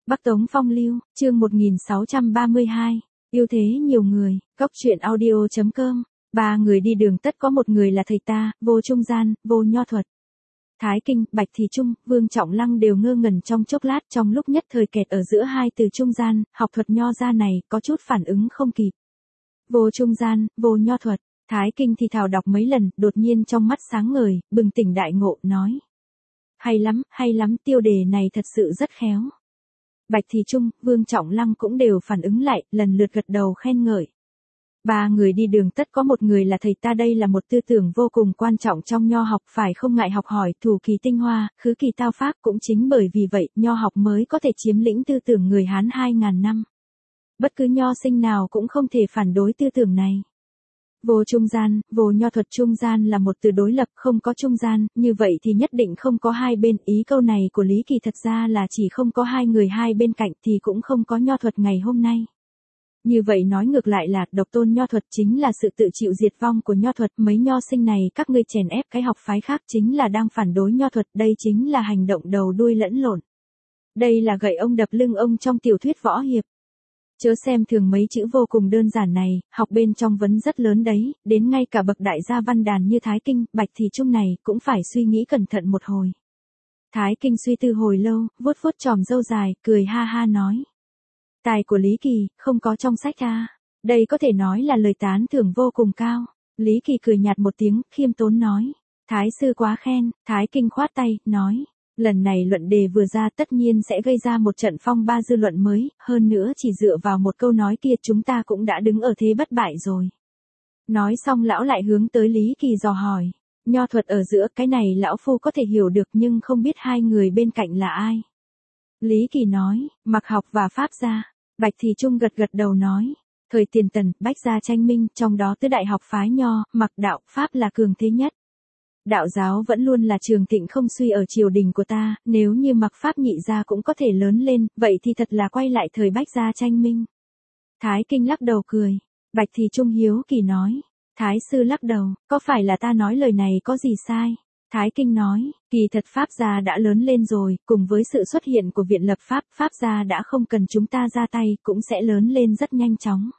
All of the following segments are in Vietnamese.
Bắc Tống Phong Lưu, chương 1632, yêu thế nhiều người, góc truyện audio.com, ba người đi đường tất có một người là thầy ta, vô trung gian, vô nho thuật. Thái Kinh, Bạch Thì Trung, Vương Trọng Lăng đều ngơ ngẩn trong chốc lát trong lúc nhất thời kẹt ở giữa hai từ trung gian, học thuật nho gia này có chút phản ứng không kịp. Vô trung gian, vô nho thuật, Thái Kinh thì thào đọc mấy lần, đột nhiên trong mắt sáng ngời, bừng tỉnh đại ngộ, nói. Hay lắm, tiêu đề này thật sự rất khéo. Bạch Thì Trung, Vương Trọng Lăng cũng đều phản ứng lại, lần lượt gật đầu khen ngợi. Ba người đi đường tất có một người là thầy ta, đây là một tư tưởng vô cùng quan trọng trong nho học, phải không ngại học hỏi, thủ kỳ tinh hoa, khứ kỳ tao pháp, cũng chính bởi vì vậy, nho học mới có thể chiếm lĩnh tư tưởng người Hán 2000 năm. Bất cứ nho sinh nào cũng không thể phản đối tư tưởng này. Vô trung gian, vô nho thuật, trung gian là một từ đối lập, không có trung gian, như vậy thì nhất định không có hai bên. Ý câu này của Lý Kỳ thật ra là chỉ không có hai người hai bên cạnh thì cũng không có nho thuật ngày hôm nay. Như vậy nói ngược lại là độc tôn nho thuật chính là sự tự chịu diệt vong của nho thuật. Mấy nho sinh này các ngươi chèn ép cái học phái khác chính là đang phản đối nho thuật, đây chính là hành động đầu đuôi lẫn lộn. Đây là gậy ông đập lưng ông trong tiểu thuyết võ hiệp. Chớ xem thường mấy chữ vô cùng đơn giản này, học bên trong vấn rất lớn đấy, đến ngay cả bậc đại gia văn đàn như Thái Kinh, Bạch Thì Trung này cũng phải suy nghĩ cẩn thận một hồi. Thái Kinh suy tư hồi lâu, vuốt vuốt chòm râu dài, cười ha ha nói. Tài của Lý Kỳ, không có trong sách à, đây có thể nói là lời tán thưởng vô cùng cao. Lý Kỳ cười nhạt một tiếng, khiêm tốn nói. Thái sư quá khen, Thái Kinh khoát tay, nói. Lần này luận đề vừa ra tất nhiên sẽ gây ra một trận phong ba dư luận mới, hơn nữa chỉ dựa vào một câu nói kia chúng ta cũng đã đứng ở thế bất bại rồi. Nói xong lão lại hướng tới Lý Kỳ dò hỏi, nho thuật ở giữa cái này lão phu có thể hiểu được nhưng không biết hai người bên cạnh là ai. Lý Kỳ nói, Mặc Học và Pháp gia. Bạch Thì Trung gật gật đầu nói, thời tiền Tần, Bách gia tranh minh, trong đó tứ đại học phái nho, Mặc đạo, Pháp là cường thế nhất. Đạo giáo vẫn luôn là trường thịnh không suy ở triều đình của ta, nếu như Mặc Pháp nhị gia cũng có thể lớn lên, vậy thì thật là quay lại thời Bách gia tranh minh. Thái Kinh lắc đầu cười. Bạch Thì Trung hiếu kỳ nói. Thái sư lắc đầu, có phải là ta nói lời này có gì sai? Thái Kinh nói, kỳ thật Pháp gia đã lớn lên rồi, cùng với sự xuất hiện của viện lập Pháp, Pháp gia đã không cần chúng ta ra tay, cũng sẽ lớn lên rất nhanh chóng.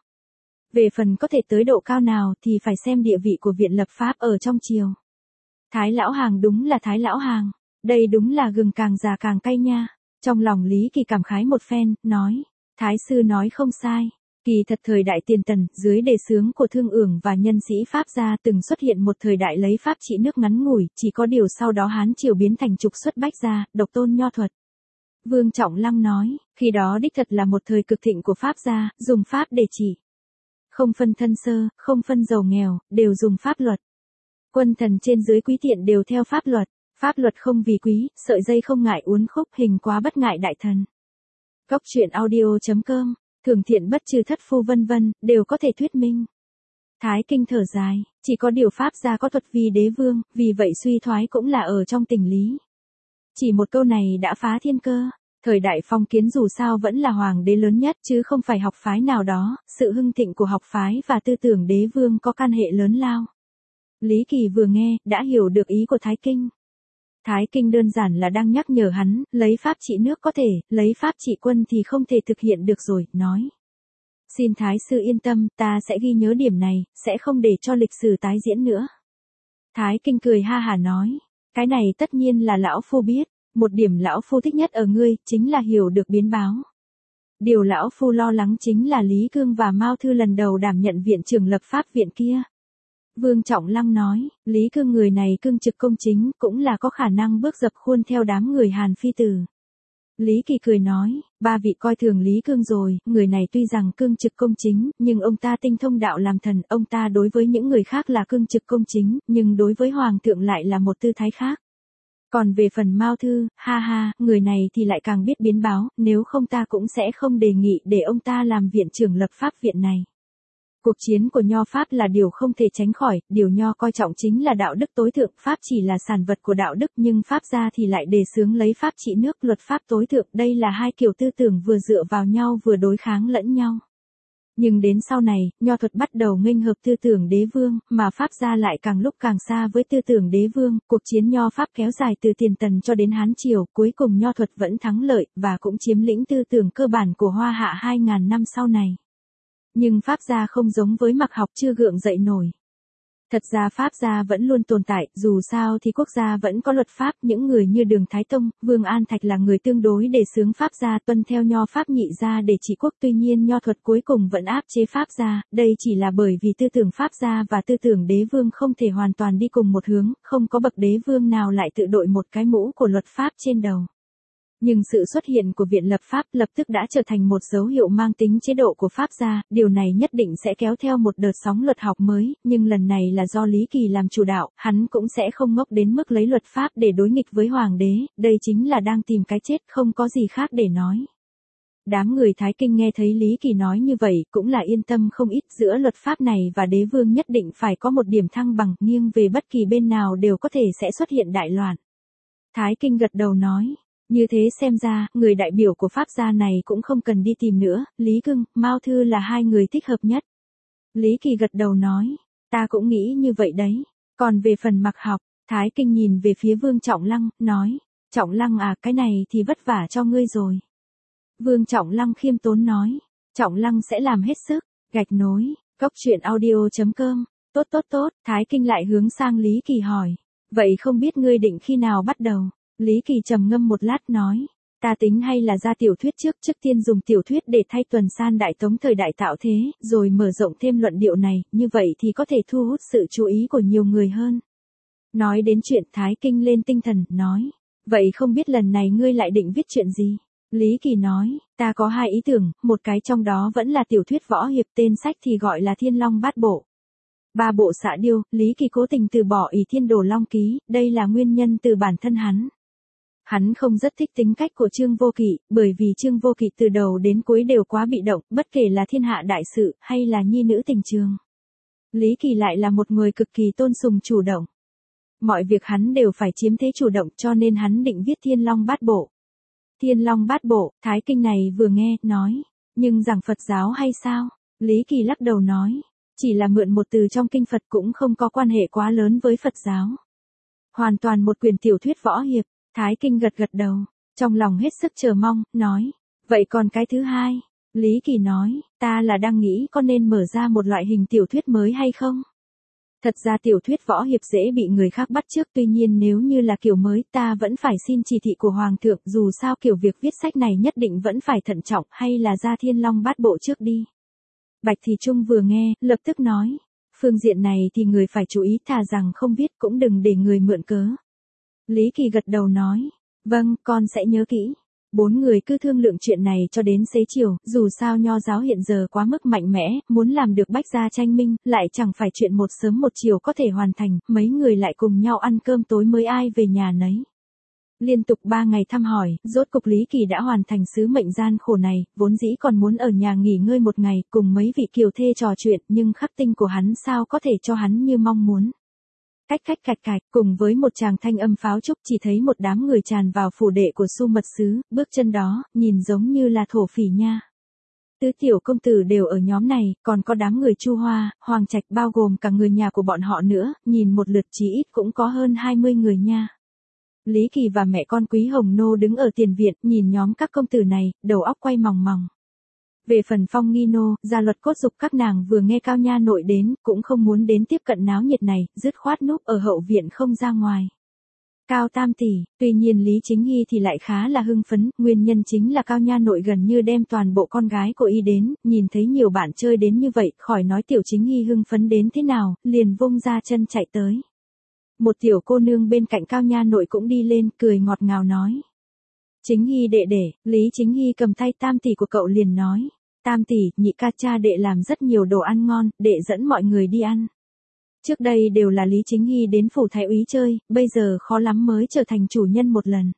Về phần có thể tới độ cao nào thì phải xem địa vị của viện lập Pháp ở trong triều. Thái lão hàng đúng là Thái lão hàng, đây đúng là gừng càng già càng cay nha. Trong lòng Lý Kỳ cảm khái một phen, nói, Thái sư nói không sai. Kỳ thật thời đại tiền Tần, dưới đề xướng của Thương Ưởng và nhân sĩ Pháp gia từng xuất hiện một thời đại lấy Pháp trị nước ngắn ngủi, chỉ có điều sau đó Hán triều biến thành trục xuất Bách gia, độc tôn nho thuật. Vương Trọng Lăng nói, khi đó đích thật là một thời cực thịnh của Pháp gia, dùng Pháp để chỉ. Không phân thân sơ, không phân giàu nghèo, đều dùng pháp luật. Quân thần trên dưới quý tiện đều theo pháp luật. Pháp luật không vì quý, sợi dây không ngại uốn khúc, hình quá bất ngại đại thần. Góc truyện audio.com, thường thiện bất trừ thất phu vân vân, đều có thể thuyết minh. Thái Kinh thở dài, chỉ có điều Pháp gia có thuật vì đế vương, vì vậy suy thoái cũng là ở trong tình lý. Chỉ một câu này đã phá thiên cơ. Thời đại phong kiến dù sao vẫn là hoàng đế lớn nhất chứ không phải học phái nào đó, sự hưng thịnh của học phái và tư tưởng đế vương có can hệ lớn lao. Lý Kỳ vừa nghe, đã hiểu được ý của Thái Kinh. Thái Kinh đơn giản là đang nhắc nhở hắn, lấy Pháp trị nước có thể, lấy Pháp trị quân thì không thể thực hiện được rồi, nói. Xin Thái sư yên tâm, ta sẽ ghi nhớ điểm này, sẽ không để cho lịch sử tái diễn nữa. Thái Kinh cười ha hả nói, cái này tất nhiên là lão phu biết, một điểm lão phu thích nhất ở ngươi, chính là hiểu được biến báo. Điều lão phu lo lắng chính là Lý Cương và Mao Thư lần đầu đảm nhận viện trưởng lập Pháp viện kia. Vương Trọng Lăng nói, Lý Cương người này cương trực công chính, cũng là có khả năng bước dập khuôn theo đám người Hàn phi tử. Lý Kỳ cười nói, ba vị coi thường Lý Cương rồi, người này tuy rằng cương trực công chính, nhưng ông ta tinh thông đạo làm thần, ông ta đối với những người khác là cương trực công chính, nhưng đối với Hoàng thượng lại là một tư thái khác. Còn về phần Mao Thư, ha ha, người này thì lại càng biết biến báo, nếu không ta cũng sẽ không đề nghị để ông ta làm viện trưởng lập Pháp viện này. Cuộc chiến của nho Pháp là điều không thể tránh khỏi, điều nho coi trọng chính là đạo đức tối thượng, Pháp chỉ là sản vật của đạo đức nhưng Pháp gia thì lại đề xướng lấy Pháp trị nước, luật Pháp tối thượng, đây là hai kiểu tư tưởng vừa dựa vào nhau vừa đối kháng lẫn nhau. Nhưng đến sau này, nho thuật bắt đầu nghênh hợp tư tưởng đế vương, mà Pháp gia lại càng lúc càng xa với tư tưởng đế vương, cuộc chiến nho Pháp kéo dài từ tiền Tần cho đến Hán Triều, cuối cùng nho thuật vẫn thắng lợi, và cũng chiếm lĩnh tư tưởng cơ bản của Hoa Hạ 2.000 năm sau này. Nhưng Pháp gia không giống với Mặc học chưa gượng dậy nổi. Thật ra Pháp gia vẫn luôn tồn tại, dù sao thì quốc gia vẫn có luật pháp, những người như Đường Thái Tông, Vương An Thạch là người tương đối đề xướng Pháp gia tuân theo nho Pháp nhị gia để trị quốc, tuy nhiên nho thuật cuối cùng vẫn áp chế Pháp gia, đây chỉ là bởi vì tư tưởng Pháp gia và tư tưởng đế vương không thể hoàn toàn đi cùng một hướng, không có bậc đế vương nào lại tự đội một cái mũ của luật pháp trên đầu. Nhưng sự xuất hiện của Viện lập pháp lập tức đã trở thành một dấu hiệu mang tính chế độ của Pháp gia, điều này nhất định sẽ kéo theo một đợt sóng luật học mới, nhưng lần này là do Lý Kỳ làm chủ đạo, hắn cũng sẽ không ngốc đến mức lấy luật pháp để đối nghịch với hoàng đế, đây chính là đang tìm cái chết, không có gì khác để nói. Đám người Thái Kinh nghe thấy Lý Kỳ nói như vậy, cũng là yên tâm không ít, giữa luật pháp này và đế vương nhất định phải có một điểm thăng bằng, nghiêng về bất kỳ bên nào đều có thể sẽ xuất hiện đại loạn. Thái Kinh gật đầu nói. Như thế xem ra, người đại biểu của Pháp gia này cũng không cần đi tìm nữa, Lý Cưng, Mao Thư là hai người thích hợp nhất. Lý Kỳ gật đầu nói, ta cũng nghĩ như vậy đấy. Còn về phần Mặc học, Thái Kinh nhìn về phía Vương Trọng Lăng, nói, Trọng Lăng à, cái này thì vất vả cho ngươi rồi. Vương Trọng Lăng khiêm tốn nói, Trọng Lăng sẽ làm hết sức, gạch nối, goctruyện.audio.com, tốt, Thái Kinh lại hướng sang Lý Kỳ hỏi, vậy không biết ngươi định khi nào bắt đầu? Lý Kỳ trầm ngâm một lát nói, ta tính hay là ra tiểu thuyết trước tiên dùng tiểu thuyết để thay Tuần San Đại Tống thời đại tạo thế, rồi mở rộng thêm luận điệu này, như vậy thì có thể thu hút sự chú ý của nhiều người hơn. Nói đến chuyện Thái Kinh lên tinh thần, nói, vậy không biết lần này ngươi lại định viết chuyện gì? Lý Kỳ nói, ta có hai ý tưởng, một cái trong đó vẫn là tiểu thuyết võ hiệp, tên sách thì gọi là Thiên Long Bát Bộ. Ba bộ xạ điêu, Lý Kỳ cố tình từ bỏ Ỷ Thiên Đồ Long Ký, đây là nguyên nhân từ bản thân hắn. Hắn không rất thích tính cách của Trương Vô Kỵ, bởi vì Trương Vô Kỵ từ đầu đến cuối đều quá bị động, bất kể là thiên hạ đại sự, hay là nhi nữ tình trường. Lý Kỳ lại là một người cực kỳ tôn sùng chủ động. Mọi việc hắn đều phải chiếm thế chủ động, cho nên hắn định viết Thiên Long Bát Bộ. Thiên Long Bát Bộ, Thái Kinh này vừa nghe, nói, nhưng giảng Phật giáo hay sao? Lý Kỳ lắc đầu nói, chỉ là mượn một từ trong kinh Phật cũng không có quan hệ quá lớn với Phật giáo. Hoàn toàn một quyển tiểu thuyết võ hiệp. Thái Kinh gật đầu, trong lòng hết sức chờ mong, nói, vậy còn cái thứ hai? Lý Kỳ nói, ta là đang nghĩ có nên mở ra một loại hình tiểu thuyết mới hay không? Thật ra tiểu thuyết võ hiệp dễ bị người khác bắt chước, tuy nhiên nếu như là kiểu mới ta vẫn phải xin chỉ thị của Hoàng thượng, dù sao kiểu việc viết sách này nhất định vẫn phải thận trọng, hay là ra Thiên Long Bát Bộ trước đi. Bạch Thị Trung vừa nghe, lập tức nói, phương diện này thì người phải chú ý, thà rằng không viết cũng đừng để người mượn cớ. Lý Kỳ gật đầu nói, vâng, con sẽ nhớ kỹ. Bốn người cứ thương lượng chuyện này cho đến xế chiều, dù sao nho giáo hiện giờ quá mức mạnh mẽ, muốn làm được bách gia tranh minh, lại chẳng phải chuyện một sớm một chiều có thể hoàn thành, mấy người lại cùng nhau ăn cơm tối mới ai về nhà nấy. Liên tục 3 ngày thăm hỏi, rốt cục Lý Kỳ đã hoàn thành sứ mệnh gian khổ này, vốn dĩ còn muốn ở nhà nghỉ ngơi một ngày, cùng mấy vị kiều thê trò chuyện, nhưng khắc tinh của hắn sao có thể cho hắn như mong muốn. Cách cạch, cùng với một tràng thanh âm pháo trúc, chỉ thấy một đám người tràn vào phủ đệ của Su mật sứ, bước chân đó, nhìn giống như là thổ phỉ nha. Tứ tiểu công tử đều ở nhóm này, còn có đám người Chu Hoa, Hoàng Trạch, bao gồm cả người nhà của bọn họ nữa, nhìn một lượt chí ít cũng có hơn 20 người nha. Lý Kỳ và mẹ con Quý Hồng Nô đứng ở tiền viện, nhìn nhóm các công tử này, đầu óc quay mòng mòng. Về phần Phong Nghi Nô, Gia Luật Cốt Dục, các nàng vừa nghe Cao Nha Nội đến, cũng không muốn đến tiếp cận náo nhiệt này, dứt khoát núp ở hậu viện không ra ngoài. Cao Tam tỷ, tuy nhiên Lý Chính Hy thì lại khá là hưng phấn, nguyên nhân chính là Cao Nha Nội gần như đem toàn bộ con gái của y đến, nhìn thấy nhiều bạn chơi đến như vậy, khỏi nói tiểu Chính Hy hưng phấn đến thế nào, liền vung ra chân chạy tới. Một tiểu cô nương bên cạnh Cao Nha Nội cũng đi lên, cười ngọt ngào nói. Chính Hy đệ đệ, Lý Chính Hy cầm tay Tam tỷ của cậu liền nói. Tam tỷ, nhị ca cha đệ làm rất nhiều đồ ăn ngon, đệ dẫn mọi người đi ăn. Trước đây đều là Lý Chính Hy đến phủ thái úy chơi, bây giờ khó lắm mới trở thành chủ nhân một lần.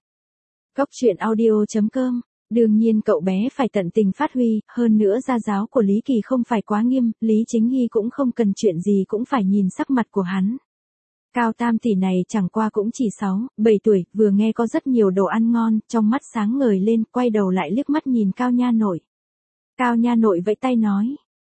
Goctruyện.audio.com. Đương nhiên cậu bé phải tận tình phát huy, hơn nữa gia giáo của Lý Kỳ không phải quá nghiêm, Lý Chính Hy cũng không cần chuyện gì cũng phải nhìn sắc mặt của hắn. Cao Tam tỷ này chẳng qua cũng chỉ 6, 7 tuổi, vừa nghe có rất nhiều đồ ăn ngon, trong mắt sáng ngời lên, quay đầu lại liếc mắt nhìn Cao Nha Nội. Cao Nha Nội vẫy tay nói,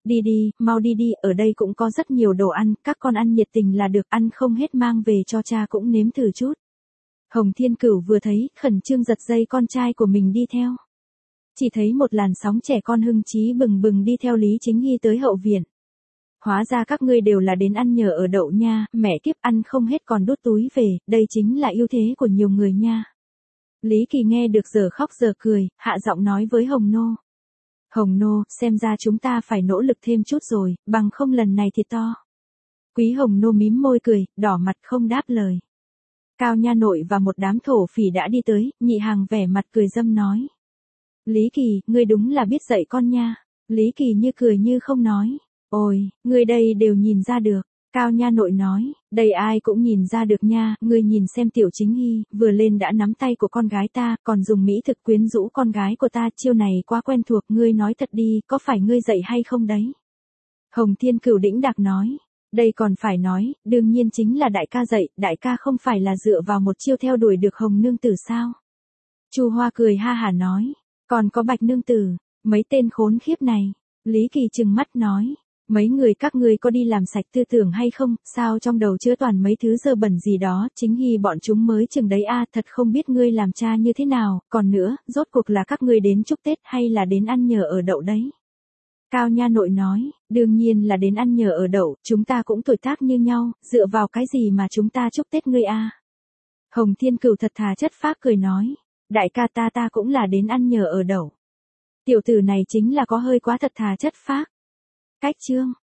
Đi đi, mau đi đi, ở đây cũng có rất nhiều đồ ăn, các con ăn nhiệt tình là được, ăn không hết mang về cho cha cũng nếm thử chút. Hồng Thiên Cửu vừa thấy, khẩn trương giật dây con trai của mình đi theo. Chỉ thấy một làn sóng trẻ con hưng trí bừng bừng đi theo Lý Chính Hy tới hậu viện. Hóa ra các ngươi đều là đến ăn nhờ ở đậu nha, mẹ kiếp ăn không hết còn đút túi về, đây chính là ưu thế của nhiều người nha. Lý Kỳ nghe được giờ khóc giờ cười, hạ giọng nói với Hồng Nô. Hồng Nô, xem ra chúng ta phải nỗ lực thêm chút rồi, bằng không lần này thiệt to. Quý Hồng Nô mím môi cười, đỏ mặt không đáp lời. Cao Nha Nội và một đám thổ phỉ đã đi tới, nhị hàng vẻ mặt cười dâm nói. Lý Kỳ, ngươi đúng là biết dạy con nha. Lý Kỳ như cười như không nói. Ôi, ngươi đây đều nhìn ra được. Cao Nha Nội nói, đây ai cũng nhìn ra được nha, ngươi nhìn xem Tiểu Chính Hy, vừa lên đã nắm tay của con gái ta, còn dùng mỹ thực quyến rũ con gái của ta, chiêu này quá quen thuộc, ngươi nói thật đi, có phải ngươi dạy hay không đấy? Hồng Thiên Cửu đĩnh đạc nói, đây còn phải nói, đương nhiên chính là đại ca dạy, đại ca không phải là dựa vào một chiêu theo đuổi được Hồng Nương Tử sao? Chu Hoa cười ha hả nói, còn có Bạch Nương Tử, mấy tên khốn khiếp này. Lý Kỳ trừng mắt nói, mấy người các ngươi có đi làm sạch tư tưởng hay không, sao trong đầu chứa toàn mấy thứ dơ bẩn gì đó, Chính Hy bọn chúng mới chừng đấy a, thật không biết ngươi làm cha như thế nào, còn nữa, rốt cuộc là các ngươi đến chúc Tết hay là đến ăn nhờ ở đậu đấy? Cao Nha Nội nói, đương nhiên là đến ăn nhờ ở đậu, chúng ta cũng tuổi tác như nhau, dựa vào cái gì mà chúng ta chúc Tết ngươi a? Hồng Thiên Cửu thật thà chất phác cười nói, đại ca ta cũng là đến ăn nhờ ở đậu. Tiểu tử này chính là có hơi quá thật thà chất phác. Cách chương